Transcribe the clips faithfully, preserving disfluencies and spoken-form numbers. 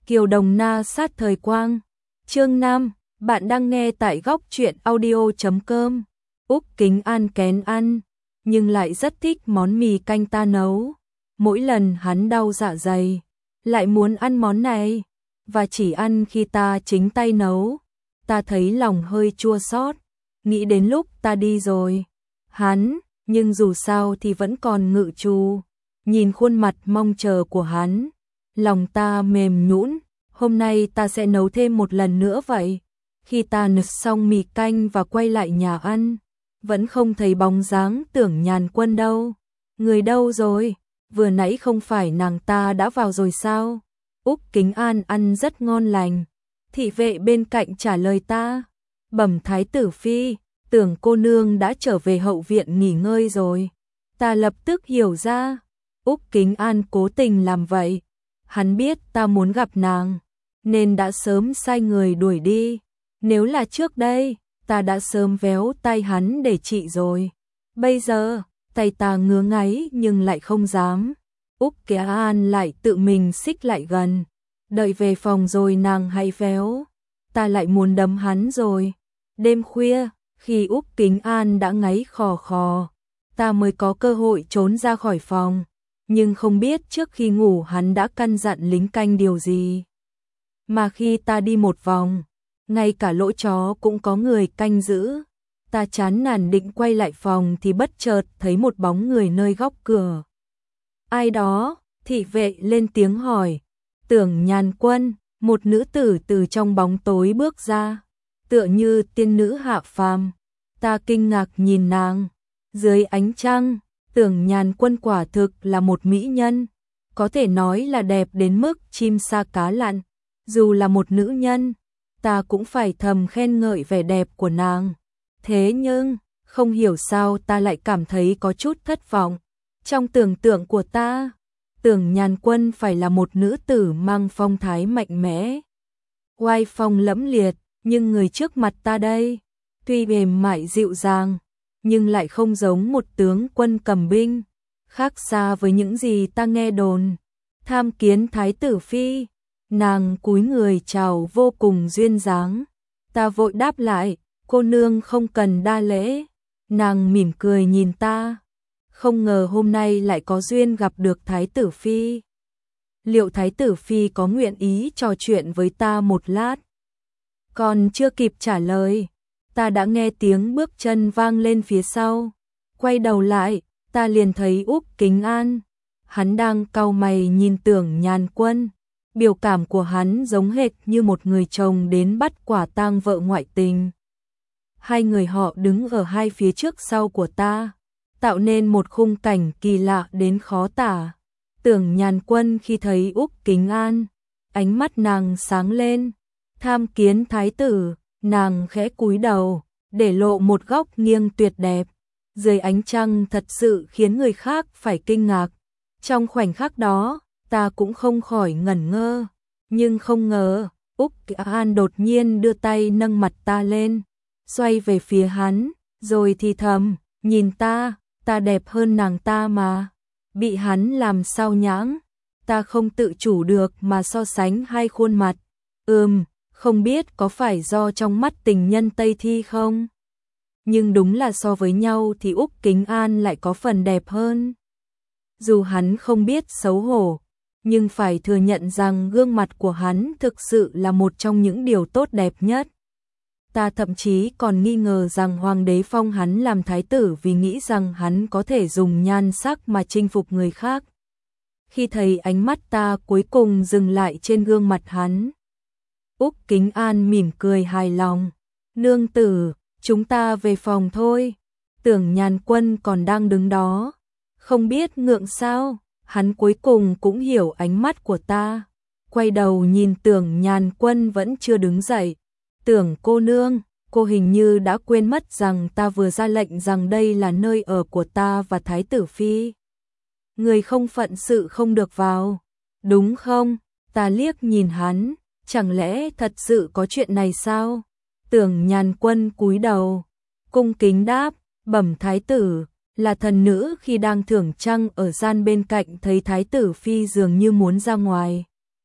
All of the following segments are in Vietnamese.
Kiều Đồng Na sát thời quang. Chương năm, bạn đang nghe tại góc truyện audio chấm com. Úc Kính An kén ăn, nhưng lại rất thích món mì canh ta nấu. Mỗi lần hắn đau dạ dày, lại muốn ăn món này, và chỉ ăn khi ta chính tay nấu. Ta thấy lòng hơi chua xót, nghĩ đến lúc ta đi rồi. Hắn, nhưng dù sao thì vẫn còn ngự trù. Nhìn khuôn mặt mong chờ của hắn, lòng ta mềm nhũn. Hôm nay ta sẽ nấu thêm một lần nữa vậy. Khi ta nứt xong mì canh và quay lại nhà ăn, vẫn không thấy bóng dáng Tưởng Nhàn Quân đâu. Người đâu rồi? Vừa nãy không phải nàng ta đã vào rồi sao? Úc Kính An ăn rất ngon lành. Thị vệ bên cạnh trả lời ta. Bẩm thái tử phi, Tưởng cô nương đã trở về hậu viện nghỉ ngơi rồi. Ta lập tức hiểu ra. Úc Kính An cố tình làm vậy. Hắn biết ta muốn gặp nàng, nên đã sớm sai người đuổi đi. Nếu là trước đây, ta đã sớm véo tay hắn để trị rồi. Bây giờ, tay ta ngứa ngáy nhưng lại không dám. Úc Kính An lại tự mình xích lại gần. Đợi về phòng rồi nàng hãy véo. Ta lại muốn đấm hắn rồi. Đêm khuya, khi Úc Kính An đã ngáy khò khò, ta mới có cơ hội trốn ra khỏi phòng. Nhưng không biết trước khi ngủ hắn đã căn dặn lính canh điều gì. Mà khi ta đi một vòng, ngay cả lỗ chó cũng có người canh giữ. Ta chán nản định quay lại phòng thì bất chợt thấy một bóng người nơi góc cửa. Ai đó? Thị vệ lên tiếng hỏi. Tưởng Nhàn Quân, một nữ tử từ trong bóng tối bước ra, tựa như tiên nữ hạ phàm. Ta kinh ngạc nhìn nàng. Dưới ánh trăng, Tưởng Nhàn Quân quả thực là một mỹ nhân, có thể nói là đẹp đến mức chim sa cá lặn. Dù là một nữ nhân, ta cũng phải thầm khen ngợi vẻ đẹp của nàng. Thế nhưng, không hiểu sao ta lại cảm thấy có chút thất vọng. Trong tưởng tượng của ta, Tưởng Nhàn Quân phải là một nữ tử mang phong thái mạnh mẽ, oai phong lẫm liệt, nhưng người trước mặt ta đây, tuy mềm mại dịu dàng, nhưng lại không giống một tướng quân cầm binh, khác xa với những gì ta nghe đồn. Tham kiến thái tử phi. Nàng cúi người chào vô cùng duyên dáng. Ta vội đáp lại, cô nương không cần đa lễ. Nàng mỉm cười nhìn ta. Không ngờ hôm nay lại có duyên gặp được thái tử phi. Liệu thái tử phi có nguyện ý trò chuyện với ta một lát? Còn chưa kịp trả lời, ta đã nghe tiếng bước chân vang lên phía sau. Quay đầu lại, ta liền thấy Úc Kính An. Hắn đang cau mày nhìn Tưởng Nhàn Quân. Biểu cảm của hắn giống hệt như một người chồng đến bắt quả tang vợ ngoại tình. Hai người họ đứng ở hai phía trước sau của ta, tạo nên một khung cảnh kỳ lạ đến khó tả. Tưởng Nhàn Quân khi thấy Úc Kính An, ánh mắt nàng sáng lên. Tham kiến thái tử. Nàng khẽ cúi đầu, để lộ một góc nghiêng tuyệt đẹp. Dưới ánh trăng thật sự khiến người khác phải kinh ngạc. Trong khoảnh khắc đó, ta cũng không khỏi ngẩn ngơ. Nhưng không ngờ, Úc Kính An đột nhiên đưa tay nâng mặt ta lên, xoay về phía hắn, rồi thì thầm, nhìn ta, ta đẹp hơn nàng ta mà. Bị hắn làm sao nhãng, ta không tự chủ được mà so sánh hai khuôn mặt. Ừm, không biết có phải do trong mắt tình nhân Tây Thi không? Nhưng đúng là so với nhau thì Úc Kính An lại có phần đẹp hơn. Dù hắn không biết xấu hổ, nhưng phải thừa nhận rằng gương mặt của hắn thực sự là một trong những điều tốt đẹp nhất. Ta thậm chí còn nghi ngờ rằng hoàng đế phong hắn làm thái tử vì nghĩ rằng hắn có thể dùng nhan sắc mà chinh phục người khác. Khi thấy ánh mắt ta cuối cùng dừng lại trên gương mặt hắn, Úc Kính An mỉm cười hài lòng. Nương tử, chúng ta về phòng thôi. Tưởng Nhàn Quân còn đang đứng đó, không biết ngượng sao. Hắn cuối cùng cũng hiểu ánh mắt của ta. Quay đầu nhìn Tưởng Nhàn Quân vẫn chưa đứng dậy. Tưởng cô nương, cô hình như đã quên mất rằng ta vừa ra lệnh rằng đây là nơi ở của ta và thái tử phi. Người không phận sự không được vào, đúng không? Ta liếc nhìn hắn, chẳng lẽ thật sự có chuyện này sao? Tưởng Nhàn Quân cúi đầu, cung kính đáp, bẩm thái tử, là thần nữ khi đang thưởng trăng ở gian bên cạnh thấy thái tử phi dường như muốn ra ngoài.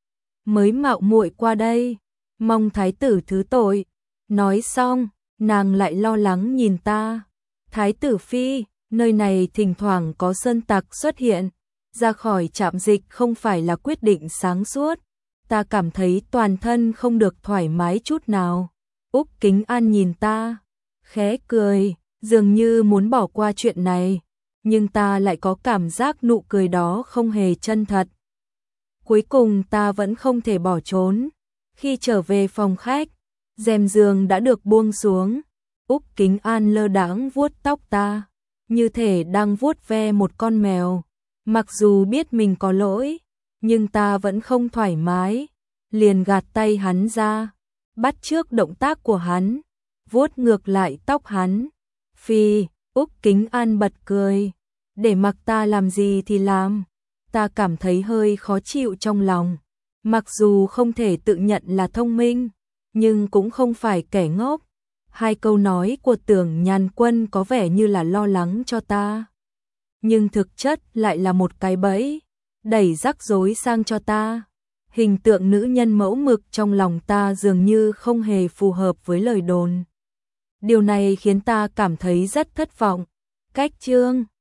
mới mạo muội qua đây, mong thái tử thứ tội. Nói xong, nàng lại lo lắng nhìn ta. Thái tử phi, nơi này thỉnh thoảng có sơn tặc xuất hiện, ra khỏi trạm dịch không phải là quyết định sáng suốt. Ta cảm thấy toàn thân không được thoải mái chút nào. Úc Kính An nhìn ta, khẽ cười, dường như muốn bỏ qua chuyện này, nhưng ta lại có cảm giác nụ cười đó không hề chân thật. Cuối cùng ta vẫn không thể bỏ trốn. Khi trở về phòng khách, rèm giường đã được buông xuống. Úc Kính An lơ đãng vuốt tóc ta, như thể đang vuốt ve một con mèo. Mặc dù biết mình có lỗi, nhưng ta vẫn không thoải mái, liền gạt tay hắn ra, bắt chước động tác của hắn, vuốt ngược lại tóc hắn. Phi, Úc Kính An bật cười, để mặc ta làm gì thì làm. Ta cảm thấy hơi khó chịu trong lòng, mặc dù không thể tự nhận là thông minh, nhưng cũng không phải kẻ ngốc. Hai câu nói của Tưởng Nhàn Quân có vẻ như là lo lắng cho ta, nhưng thực chất lại là một cái bẫy, đẩy rắc rối sang cho ta. Hình tượng nữ nhân mẫu mực trong lòng ta dường như không hề phù hợp với lời đồn. Điều này khiến ta cảm thấy rất thất vọng. Cách chương